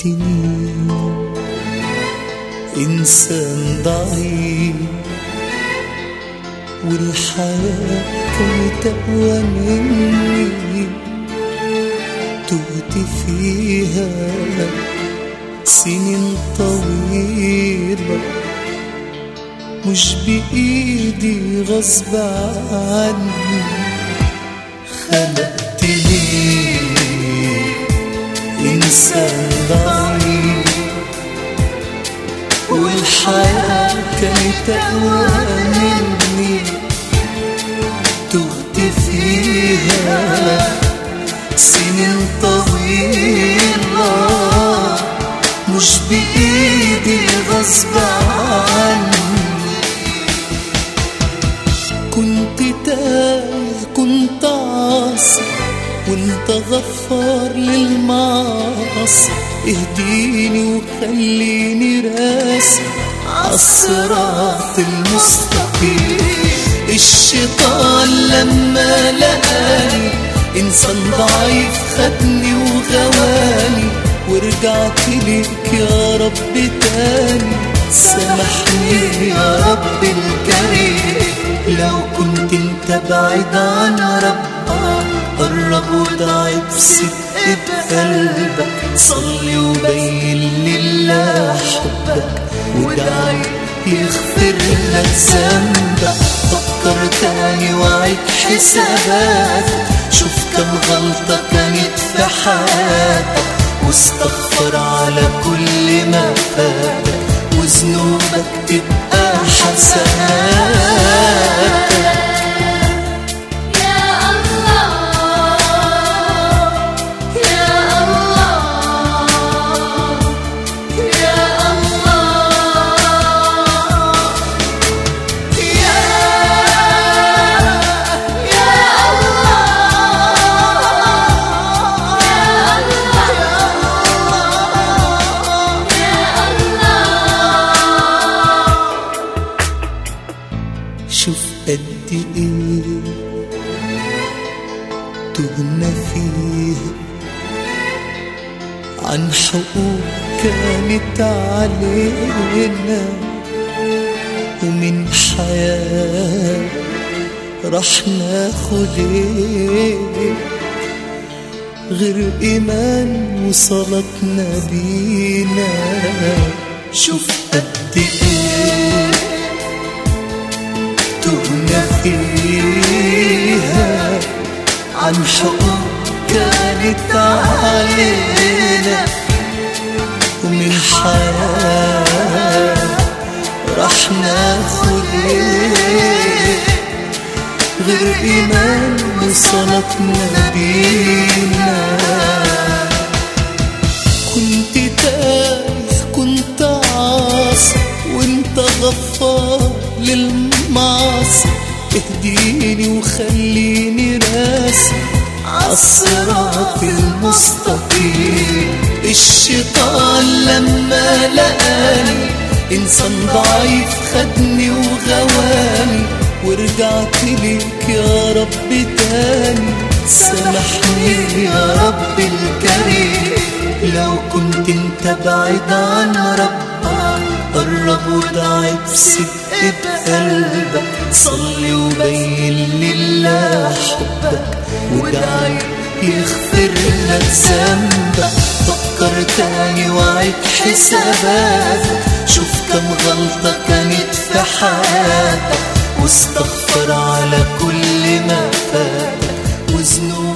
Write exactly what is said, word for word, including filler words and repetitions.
خلقتني إنسان ضعيف، والحياة كانت أقوى مني، تهت فيها سنين طويلة، مش بإيدي غصب عني. خلقتني إنسان ضعيف، والحياة كانت أقوى مني، تهت فيها سنين طويلة، مش بإيدي غصب عني. كنت تايه كنت عاصي، وانت غفار للمعاصي، اهديني وخليني راسي عالصراط المستقيم. الشيطان لما لقاني إنسان ضعيف خدني وغواني، ورجعت ليك يا رب تاني. سامحني يا رب الكريم، لو كنت انت بعيد عن ربك، قرب وادعي بصدق بقلبك، صلي وبين لله حبك، وادعي يغفر لك ذنبك. فكر تاني وعيد حساباتك، شوف كم غلطة كانت في حياتك، واستغفر على كل ما فاتك، وذنوبك تبقى حسناتك. شوف قد ايه تهنا فيها عن حقوق كانت علينا، ومن حياة رح ناخد ايه غير ايمان وصلتنا بينا. شوف قد ايه تهنا فيها عن حقوق كانت علينا، ومن حياة رح ناخد ايه غير ايمان وصلتنا بينا. كنت تايه كنت عاصي، وانت غفار للمعاصي، اهديني وخليني راسي عالصراط المستقيم. الشيطان لما لقاني إنسان ضعيف خدني وغواني، ورجعت ليك يا رب تاني. سامحني يا رب الكريم، لو كنت انت بعيد عن ربك، قرب وادعي بصدق بقلبك، صلي وبين لله حبك، وادعي يغفر لك ذنبك. فكر تاني وعيد حساباتك، شوف كم غلطة كانت في حياتك، واستغفر على كل ما فاتك، وذنوبك